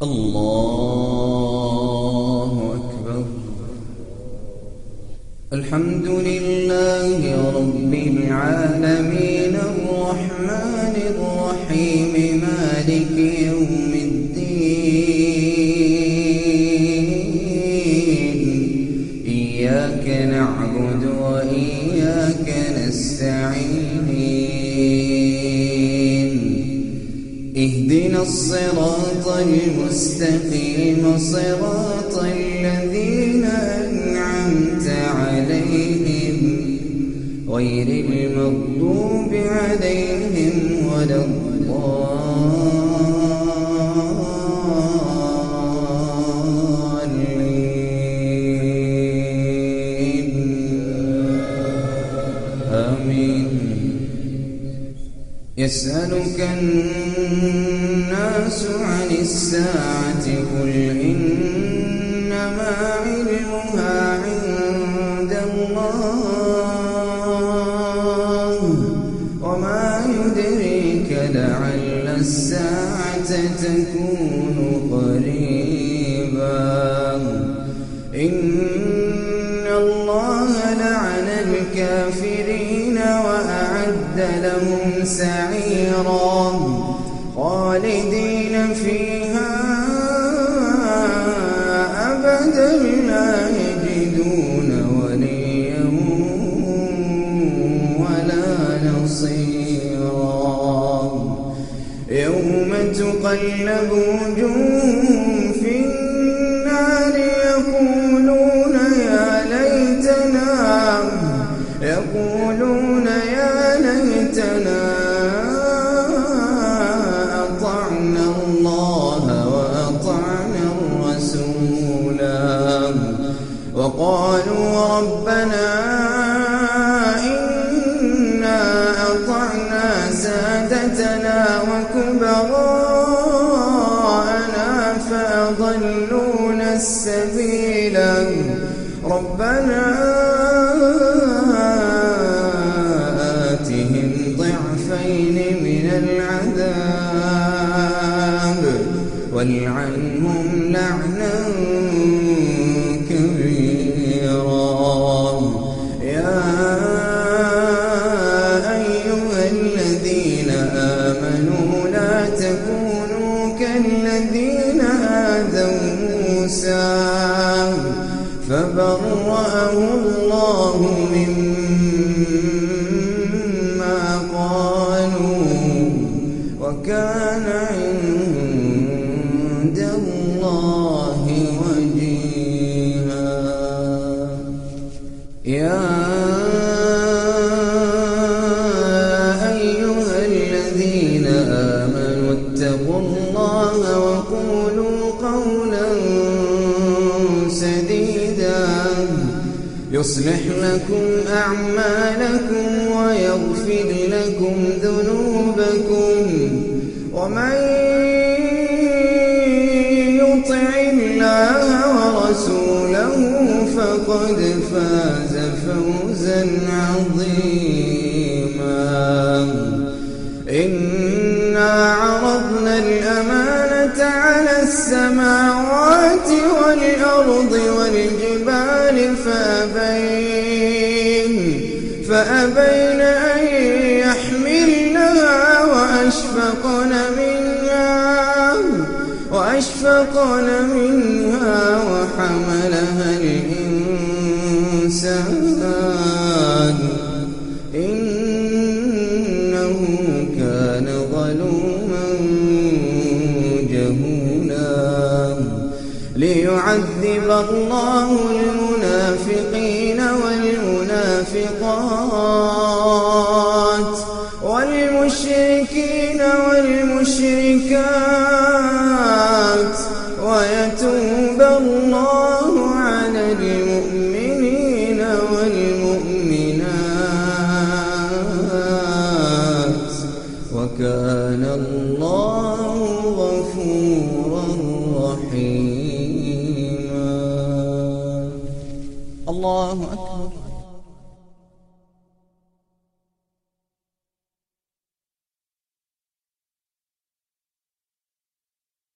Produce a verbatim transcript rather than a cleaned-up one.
الله أكبر. الحمد لله رب العالمين الرحمن الرحيم مالك يوم الدين. إياك نعبد وإياك نستعين. اهدنا الصراط المستقيم صراط الذين أنعمت عليهم غير المغضوب عليهم ولا الضالين. آمين. يسألك الناس عن الساعة قل إنما علمها عند الله وما يدريك لعل الساعة تكون قريبا. إن الله لعن الكافرين وأعد لهم سعيرا خالدين فيها أبدا لا يجدون وليا ولا نصيرا. يوم تقلب وجوههم في النار يقولون يا ليتنا يقولون يا ليتنا أطعنا الله وأطعنا الرسولا وقالوا ربنا إنا أطعنا سادتنا وكبراءنا فأضلونا السبيلا. ربنا آتهم ضعفين من العذاب والعنهم لعنا كبيرا. يا أيها الذين آمنوا لا تكونوا كالذين آذوا موسى فبرأه الله مما قالوا وكان عند الله وجيها. يا أيها الذين آمنوا اتقوا الله وقولوا قولا سديدا يصلح لكم أعمالكم ويغفر لكم ذنوبكم ومن يطع الله ورسوله فقد فاز فوزا عظيما. إنا عرضنا الأمانة على السماوات والأرض والجبال فأبين فأبين أن يحملنها وأشفقن منها وأشفقن منها وحملها الإنسان إنه كان ظلوما جهولا. ليعذب الله المنافقين والمنافقات والمشركين والمشركات ويتوب الله على المؤمنين والمؤمنات وكان الله غفورا رحيما. الله أكبر.